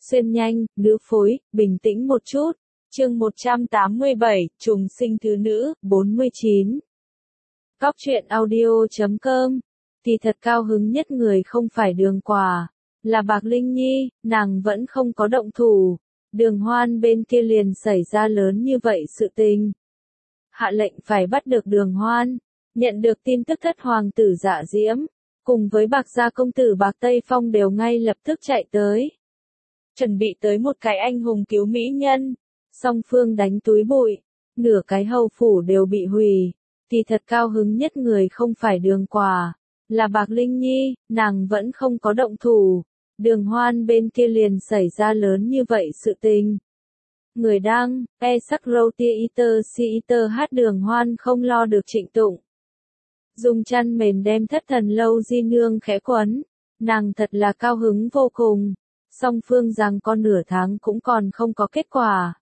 xuyên nhanh, nữ phối, bình tĩnh một chút. Chương 187, trùng sinh thứ nữ, 49. Góc truyện audio.com. Thì thật cao hứng nhất người không phải Đường Quả, là Bạc Linh Nhi, nàng vẫn không có động thủ. Đường Hoan bên kia liền xảy ra lớn như vậy sự tình. Hạ lệnh phải bắt được Đường Hoan. Nhận được tin tức thất hoàng tử Dạ Diễm, cùng với Bạc gia công tử Bạc Tây Phong đều ngay lập tức chạy tới. Chuẩn bị tới một cái anh hùng cứu mỹ nhân. Song phương đánh túi bụi, nửa cái hầu phủ đều bị hủy. Thì thật cao hứng nhất người không phải Đường Quả, là Bạc Linh Nhi, nàng vẫn không có động thủ. Đường Hoan bên kia liền xảy ra lớn như vậy sự tình. Người đăng, sắc râu tia iter si iter hát Đường Hoan không lo được Trịnh Tụng. Dùng chăn mền đem thất thần lâu di nương khẽ quấn, nàng thật là cao hứng vô cùng. Song phương rằng con nửa tháng cũng còn không có kết quả.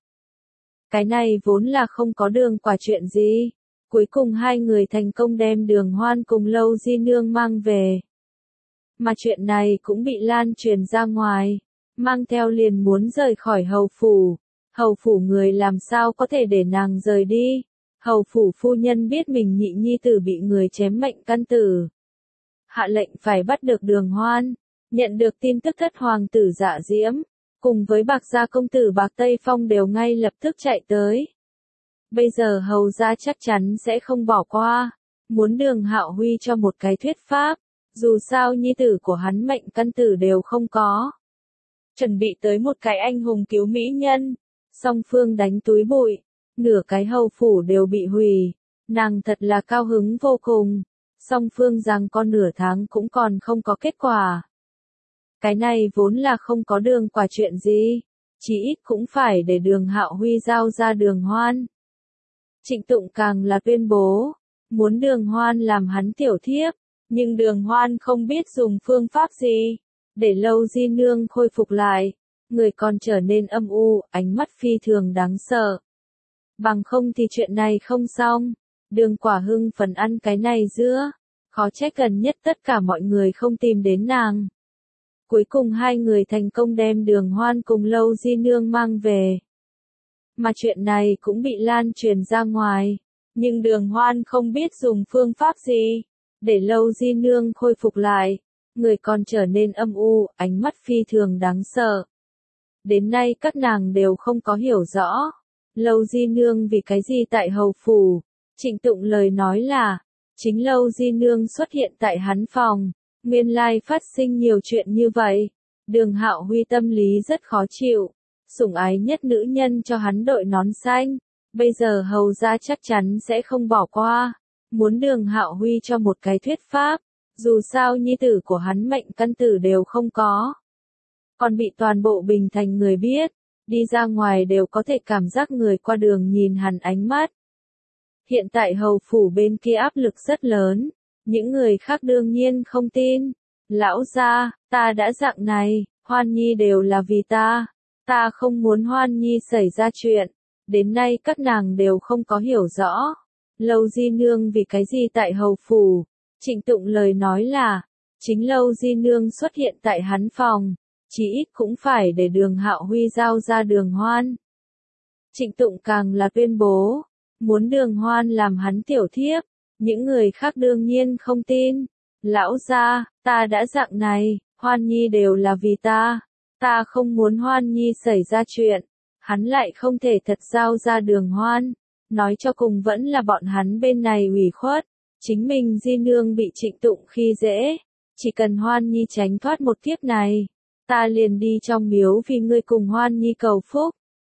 Cái này vốn là không có Đường Quả chuyện gì. Cuối cùng hai người thành công đem Đường Hoan cùng lâu di nương mang về. Mà chuyện này cũng bị lan truyền ra ngoài, mang theo liền muốn rời khỏi hầu phủ. Hầu phủ người làm sao có thể để nàng rời đi. Hầu phủ phu nhân biết mình nhị nhi tử bị người chém mệnh căn tử. Hạ lệnh phải bắt được Đường Hoan. Nhận được tin tức thất hoàng tử Dạ Diễm, cùng với Bạc gia công tử Bạc Tây Phong đều ngay lập tức chạy tới. Bây giờ hầu gia chắc chắn sẽ không bỏ qua, muốn Đường Hạo Huy cho một cái thuyết pháp, dù sao nhi tử của hắn mệnh căn tử đều không có. Chuẩn bị tới một cái anh hùng cứu mỹ nhân, song phương đánh túi bụi, nửa cái hầu phủ đều bị hủy, nàng thật là cao hứng vô cùng, song phương rằng con nửa tháng cũng còn không có kết quả. Cái này vốn là không có Đường Quả chuyện gì, chỉ ít cũng phải để Đường Hạo Huy giao ra Đường Hoan. Trịnh Tụng càng là tuyên bố, muốn Đường Hoan làm hắn tiểu thiếp, nhưng Đường Hoan không biết dùng phương pháp gì, để lâu di nương khôi phục lại, người còn trở nên âm u, ánh mắt phi thường đáng sợ. Bằng không thì chuyện này không xong, Đường Quả hưng phấn ăn cái này giữa, khó trách gần nhất tất cả mọi người không tìm đến nàng. Cuối cùng hai người thành công đem Đường Hoan cùng lâu di nương mang về. Mà chuyện này cũng bị lan truyền ra ngoài, nhưng Đường Hoan không biết dùng phương pháp gì, để lâu di nương khôi phục lại, người còn trở nên âm u, ánh mắt phi thường đáng sợ. Đến nay các nàng đều không có hiểu rõ, lâu di nương vì cái gì tại hầu phủ. Trịnh Tụng lời nói là, chính lâu di nương xuất hiện tại hắn phòng, nguyên lai phát sinh nhiều chuyện như vậy. Đường Hạo Huy tâm lý rất khó chịu, sủng ái nhất nữ nhân cho hắn đội nón xanh, bây giờ hầu gia chắc chắn sẽ không bỏ qua, muốn Đường Hạo Huy cho một cái thuyết pháp, dù sao nhi tử của hắn mệnh căn tử đều không có. Còn bị toàn bộ Bình Thành người biết, đi ra ngoài đều có thể cảm giác người qua đường nhìn hắn ánh mắt. Hiện tại hầu phủ bên kia áp lực rất lớn, những người khác đương nhiên không tin. Lão gia, ta đã dạng này, Hoan Nhi đều là vì ta không muốn Hoan Nhi xảy ra chuyện, đến nay các nàng đều không có hiểu rõ. Lâu di nương vì cái gì tại hầu phủ, Trịnh Tụng lời nói là, chính lâu di nương xuất hiện tại hắn phòng, chỉ ít cũng phải để Đường Hạo Huy giao ra Đường Hoan. Trịnh Tụng càng là tuyên bố, muốn Đường Hoan làm hắn tiểu thiếp, những người khác đương nhiên không tin. Lão gia, ta đã dạng này, Hoan Nhi đều là vì ta không muốn Hoan Nhi xảy ra chuyện, hắn lại không thể thật giao ra Đường Hoan, nói cho cùng vẫn là bọn hắn bên này ủy khuất, chính mình di nương bị Trịnh Tụng khi dễ, chỉ cần Hoan Nhi tránh thoát một kiếp này, ta liền đi trong miếu vì ngươi cùng Hoan Nhi cầu phúc.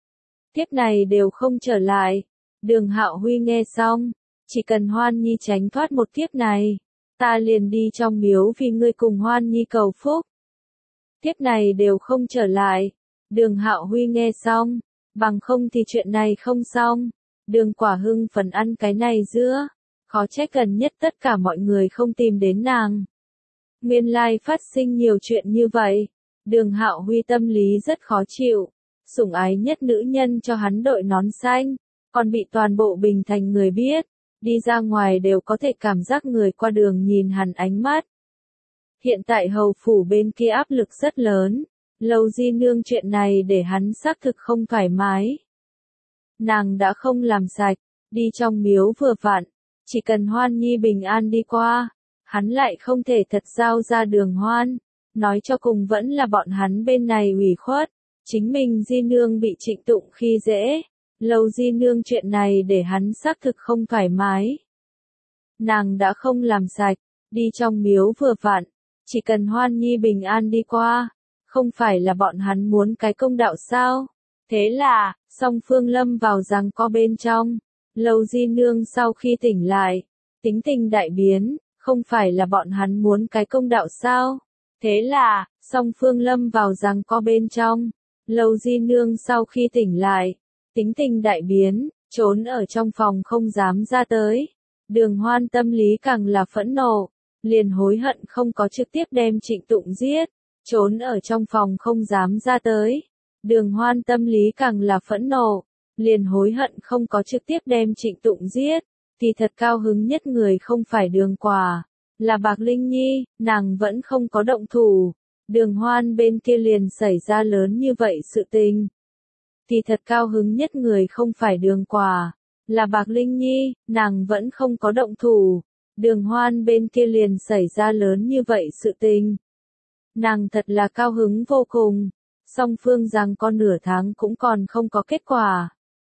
Kiếp này đều không trở lại. Đường Hạo Huy nghe xong, chỉ cần Hoan Nhi tránh thoát một kiếp này, ta liền đi trong miếu vì ngươi cùng Hoan Nhi cầu phúc. Kiếp này đều không trở lại. Đường Hạo Huy nghe xong, bằng không thì chuyện này không xong. Đường Quả hưng phấn ăn cái này giữa, khó trách gần nhất tất cả mọi người không tìm đến nàng. Nguyên lai phát sinh nhiều chuyện như vậy, Đường Hạo Huy tâm lý rất khó chịu, sủng ái nhất nữ nhân cho hắn đội nón xanh, còn bị toàn bộ Bình Thành người biết, đi ra ngoài đều có thể cảm giác người qua đường nhìn hắn ánh mắt. Hiện tại hầu phủ bên kia áp lực rất lớn, Lâu Di Nương chuyện này để hắn xác thực không thoải mái. Nàng đã không làm sạch, đi trong miếu vừa vặn, chỉ cần Hoan Nhi bình an đi qua, hắn lại không thể thật giao ra Đường Hoan, nói cho cùng vẫn là bọn hắn bên này ủy khuất, chính mình Di Nương bị Trịnh Tụng khi dễ, Lâu Di Nương chuyện này để hắn xác thực không thoải mái. Nàng đã không làm sạch, đi trong miếu vừa vặn, chỉ cần Hoan Nhi bình an đi qua, không phải là bọn hắn muốn cái công đạo sao? Thế là, song phương lâm vào giằng co bên trong, Lâu Di Nương sau khi tỉnh lại, tính tình đại biến, không phải là bọn hắn muốn cái công đạo sao? Thế là, song phương lâm vào giằng co bên trong, Lâu Di Nương sau khi tỉnh lại, tính tình đại biến, trốn ở trong phòng không dám ra tới. Đường Hoan tâm lý càng là phẫn nộ, liền hối hận không có trực tiếp đem Trịnh Tụng giết, trốn ở trong phòng không dám ra tới. Đường Hoan tâm lý càng là phẫn nộ, liền hối hận không có trực tiếp đem Trịnh Tụng giết, thì thật cao hứng nhất người không phải Đường Quả, là Bạc Linh Nhi, nàng vẫn không có động thủ. Đường Hoan bên kia liền xảy ra lớn như vậy sự tình. Thì thật cao hứng nhất người không phải Đường Quả, là Bạc Linh Nhi, nàng vẫn không có động thủ. Đường Hoan bên kia liền xảy ra lớn như vậy sự tình. Nàng thật là cao hứng vô cùng, song phương rằng con nửa tháng cũng còn không có kết quả.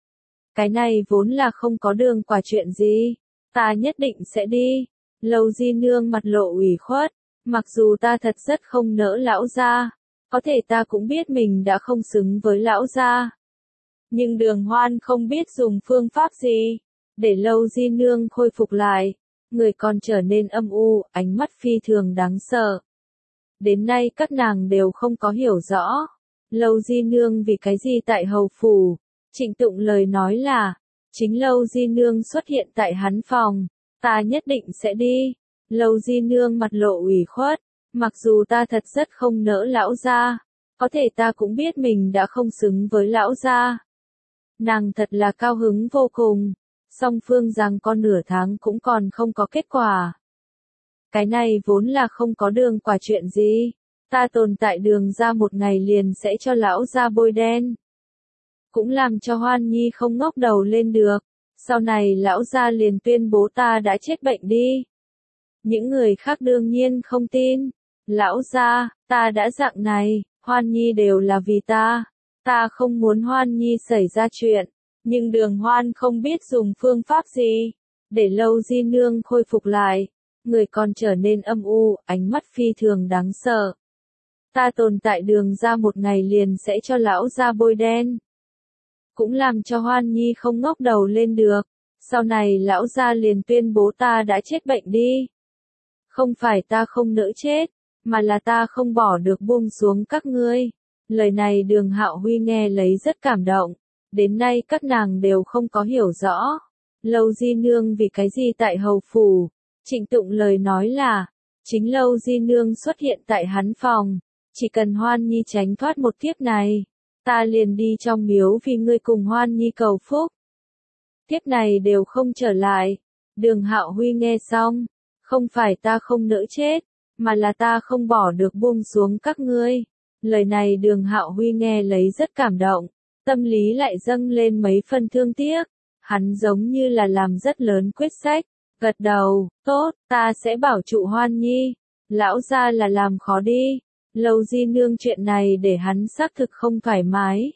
Cái này vốn là không có Đường Quả chuyện gì, ta nhất định sẽ đi. Lâu Di Nương mặt lộ ủy khuất, mặc dù ta thật rất không nỡ lão gia, có thể ta cũng biết mình đã không xứng với lão gia. Nhưng Đường Hoan không biết dùng phương pháp gì, để Lâu Di Nương khôi phục lại, người còn trở nên âm u, ánh mắt phi thường đáng sợ. Đến nay các nàng đều không có hiểu rõ, Lâu Di Nương vì cái gì tại hầu phủ. Trịnh Tụng lời nói là, chính Lâu Di Nương xuất hiện tại hắn phòng, ta nhất định sẽ đi. Lâu Di Nương mặt lộ ủy khuất, mặc dù ta thật rất không nỡ lão gia, có thể ta cũng biết mình đã không xứng với lão gia. Nàng thật là cao hứng vô cùng, song phương rằng con nửa tháng cũng còn không có kết quả. Cái này vốn là không có Đường Quả chuyện gì, ta tồn tại Đường ra một ngày liền sẽ cho lão gia bôi đen. Cũng làm cho Hoan Nhi không ngóc đầu lên được, sau này lão gia liền tuyên bố ta đã chết bệnh đi. Những người khác đương nhiên không tin, lão gia, ta đã dạng này, Hoan Nhi đều là vì ta không muốn Hoan Nhi xảy ra chuyện, nhưng Đường Hoan không biết dùng phương pháp gì, để Lâu Di Nương khôi phục lại, người còn trở nên âm u, ánh mắt phi thường đáng sợ. Ta tồn tại Đường ra một ngày liền sẽ cho lão gia bôi đen. Cũng làm cho Hoan Nhi không ngóc đầu lên được, sau này lão gia liền tuyên bố ta đã chết bệnh đi. Không phải ta không nỡ chết, mà là ta không bỏ được buông xuống các ngươi. Lời này Đường Hạo Huy nghe lấy rất cảm động, đến nay các nàng đều không có hiểu rõ. Lâu Di Nương vì cái gì tại hầu phủ, Trịnh Tụng lời nói là, chính Lâu Di Nương xuất hiện tại hắn phòng, chỉ cần Hoan Nhi tránh thoát một kiếp này, ta liền đi trong miếu vì ngươi cùng Hoan Nhi cầu phúc. Kiếp này đều không trở lại. Đường Hạo Huy nghe xong, không phải ta không nỡ chết, mà là ta không bỏ được buông xuống các ngươi. Lời này Đường Hạo Huy nghe lấy rất cảm động, tâm lý lại dâng lên mấy phần thương tiếc. Hắn giống như là làm rất lớn quyết sách, gật đầu, tốt, ta sẽ bảo trụ Hoan Nhi. Lão gia là làm khó đi. Lâu Di Nương chuyện này để hắn xác thực không thoải mái.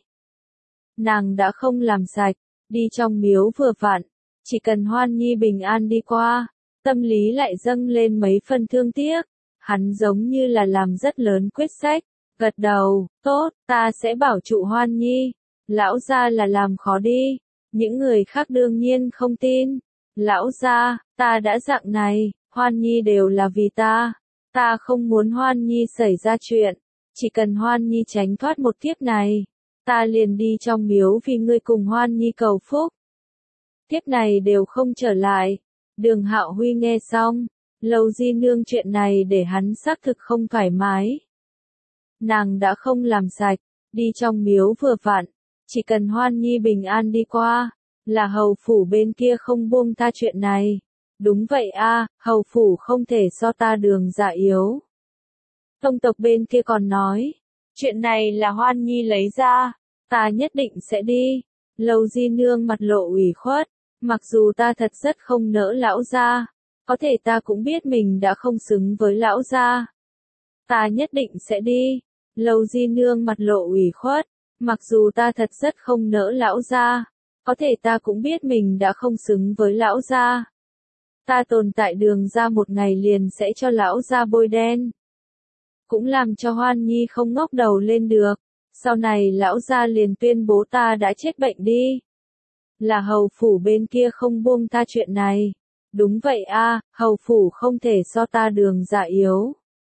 Nàng đã không làm sạch, đi trong miếu vừa vặn, chỉ cần Hoan Nhi bình an đi qua, tâm lý lại dâng lên mấy phần thương tiếc. Hắn giống như là làm rất lớn quyết sách, gật đầu, tốt, ta sẽ bảo trụ Hoan Nhi. Lão gia là làm khó đi. Những người khác đương nhiên không tin. Lão gia, ta đã dạng này, Hoan Nhi đều là vì ta không muốn Hoan Nhi xảy ra chuyện, chỉ cần Hoan Nhi tránh thoát một kiếp này, ta liền đi trong miếu vì ngươi cùng Hoan Nhi cầu phúc. Kiếp này đều không trở lại. Đường Hạo Huy nghe xong, Lâu Di Nương chuyện này để hắn xác thực không thoải mái. Nàng đã không làm sạch, đi trong miếu vừa vặn, chỉ cần Hoan Nhi bình an đi qua, là hầu phủ bên kia không buông tha chuyện này. Đúng vậy a, hầu phủ không thể so ta Đường ra yếu. Tông tộc bên kia còn nói, Chuyện này là Hoan Nhi lấy ra, ta nhất định sẽ đi. Lâu Di Nương mặt lộ ủy khuất, mặc dù ta thật rất không nỡ lão gia, có thể ta cũng biết mình đã không xứng với lão gia. Ta nhất định sẽ đi. Lâu Di Nương mặt lộ ủy khuất, mặc dù ta thật rất không nỡ lão gia, có thể ta cũng biết mình đã không xứng với lão gia. Ta tồn tại đường ra một ngày liền sẽ cho lão gia bôi đen. Cũng làm cho Hoan Nhi không ngóc đầu lên được. Sau này lão gia liền tuyên bố ta đã chết bệnh đi. Là hầu phủ bên kia không buông tha chuyện này. Đúng vậy a, hầu phủ không thể so ta đường dạ yếu.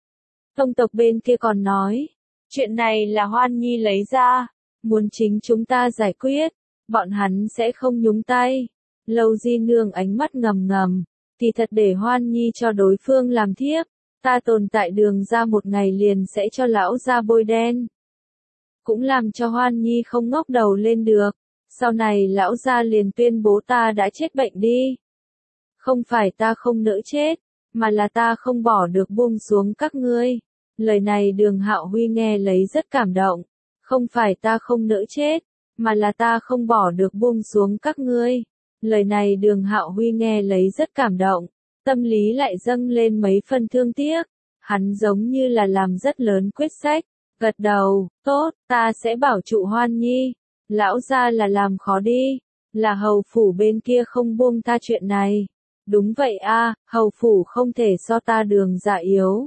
Tông tộc bên kia còn nói, chuyện này là Hoan Nhi lấy ra, muốn chính chúng ta giải quyết, bọn hắn sẽ không nhúng tay. Lâu Di Nương ánh mắt ngầm ngầm, thì thật để Hoan Nhi cho đối phương làm thiếp, ta tồn tại đường ra một ngày liền sẽ cho lão gia bôi đen. Cũng làm cho Hoan Nhi không ngóc đầu lên được, sau này lão gia liền tuyên bố ta đã chết bệnh đi. Không phải ta không nỡ chết, mà là ta không bỏ được buông xuống các ngươi. Lời này Đường Hạo Huy nghe lấy rất cảm động. Không phải ta không nỡ chết, mà là ta không bỏ được buông xuống các ngươi. Lời này Đường Hạo Huy nghe lấy rất cảm động. Tâm lý lại dâng lên mấy phần thương tiếc. Hắn giống như là làm rất lớn quyết sách. Gật đầu, tốt, ta sẽ bảo trụ Hoan Nhi. Lão gia là làm khó đi. Là hầu phủ bên kia không buông tha chuyện này. Đúng vậy a, hầu phủ không thể so ta đường dạ yếu.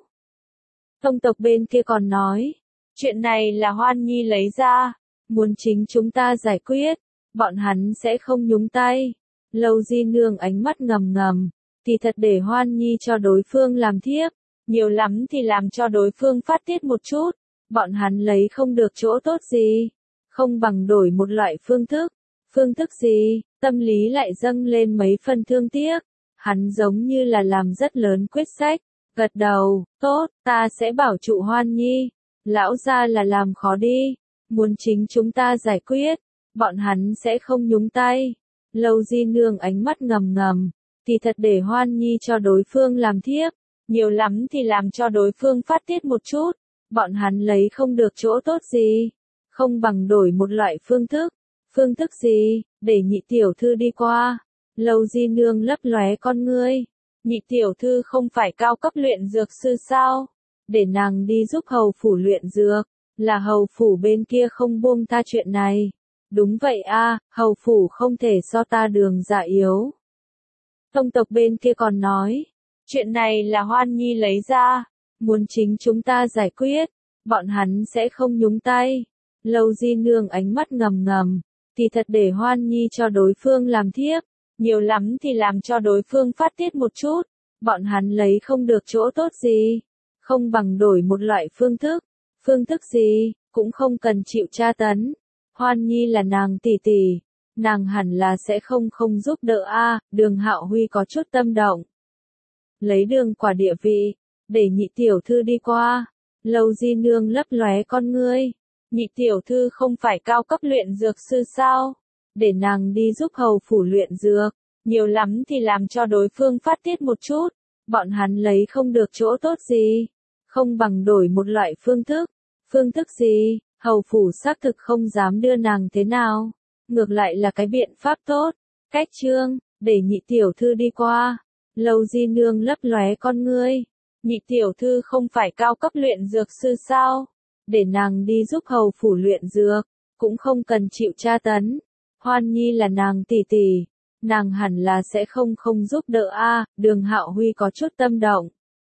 Tông tộc bên kia còn nói, chuyện này là Hoan Nhi lấy ra, muốn chính chúng ta giải quyết, bọn hắn sẽ không nhúng tay. Lâu Di Nương ánh mắt ngầm ngầm, thì thật để Hoan Nhi cho đối phương làm thiếp, nhiều lắm thì làm cho đối phương phát tiết một chút, bọn hắn lấy không được chỗ tốt gì, không bằng đổi một loại phương thức gì, tâm lý lại dâng lên mấy phần thương tiếc. Hắn giống như là làm rất lớn quyết sách, gật đầu, tốt, ta sẽ bảo trụ Hoan Nhi, lão gia là làm khó đi, muốn chính chúng ta giải quyết, bọn hắn sẽ không nhúng tay. Lâu Di Nương ánh mắt ngầm ngầm, thì thật để Hoan Nhi cho đối phương làm thiếp, nhiều lắm thì làm cho đối phương phát tiết một chút, bọn hắn lấy không được chỗ tốt gì, không bằng đổi một loại phương thức gì, để nhị tiểu thư đi qua. Lâu Di Nương lấp lóe con ngươi, nhị tiểu thư không phải cao cấp luyện dược sư sao, để nàng đi giúp hầu phủ luyện dược, là hầu phủ bên kia không buông tha chuyện này. Đúng vậy a, hầu phủ không thể so ta đường dạ yếu. Tông tộc bên kia còn nói, chuyện này là Hoan Nhi lấy ra, muốn chính chúng ta giải quyết, bọn hắn sẽ không nhúng tay. Lâu Di Nương ánh mắt ngầm ngầm, thì thật để Hoan Nhi cho đối phương làm thiếp, nhiều lắm thì làm cho đối phương phát tiết một chút, bọn hắn lấy không được chỗ tốt gì, không bằng đổi một loại phương thức gì, cũng không cần chịu tra tấn. Hoan Nhi là nàng tỷ tỷ, nàng hẳn là sẽ không giúp đỡ a. Đường Hạo Huy có chút tâm động. Lấy đường quả địa vị, để nhị tiểu thư đi qua. Lâu Di Nương lấp lóe con ngươi, nhị tiểu thư không phải cao cấp luyện dược sư sao? Để nàng đi giúp hầu phủ luyện dược, nhiều lắm thì làm cho đối phương phát tiết một chút, bọn hắn lấy không được chỗ tốt gì, không bằng đổi một loại phương thức gì, hầu phủ xác thực không dám đưa nàng thế nào, ngược lại là cái biện pháp tốt, cách trương, để nhị tiểu thư đi qua. Lâu Di Nương lấp lóe con ngươi, nhị tiểu thư không phải cao cấp luyện dược sư sao, để nàng đi giúp hầu phủ luyện dược, cũng không cần chịu tra tấn. Hoan Nhi là nàng tỷ tỷ, nàng hẳn là sẽ không giúp đỡ a. Đường Hạo Huy có chút tâm động.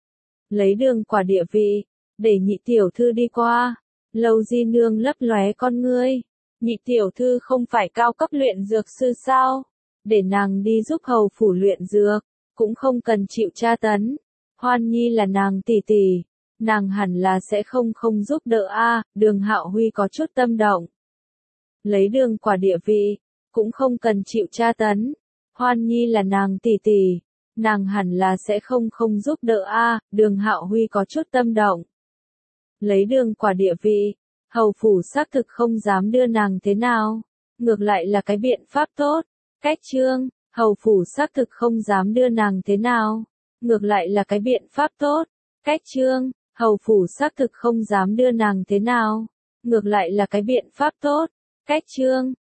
Lấy đường quả địa vị, để nhị tiểu thư đi qua. Lâu Di Nương lấp lóe con ngươi, nhị tiểu thư không phải cao cấp luyện dược sư sao, để nàng đi giúp hầu phủ luyện dược, cũng không cần chịu tra tấn. Hoan Nhi là nàng tỷ tỷ, nàng hẳn là sẽ không giúp đỡ a. Đường Hạo Huy có chút tâm động. Lấy đường quả địa vị, cũng không cần chịu tra tấn. Hoan Nhi là nàng tỷ tỷ, nàng hẳn là sẽ không giúp đỡ a. Đường Hạo Huy có chút tâm động. Lấy đường quả địa vị, hầu phủ xác thực không dám đưa nàng thế nào, ngược lại là cái biện pháp tốt, cách trương, hầu phủ xác thực không dám đưa nàng thế nào, ngược lại là cái biện pháp tốt, cách trương, Hầu phủ xác thực không dám đưa nàng thế nào. Ngược lại là cái biện pháp tốt. Cách chương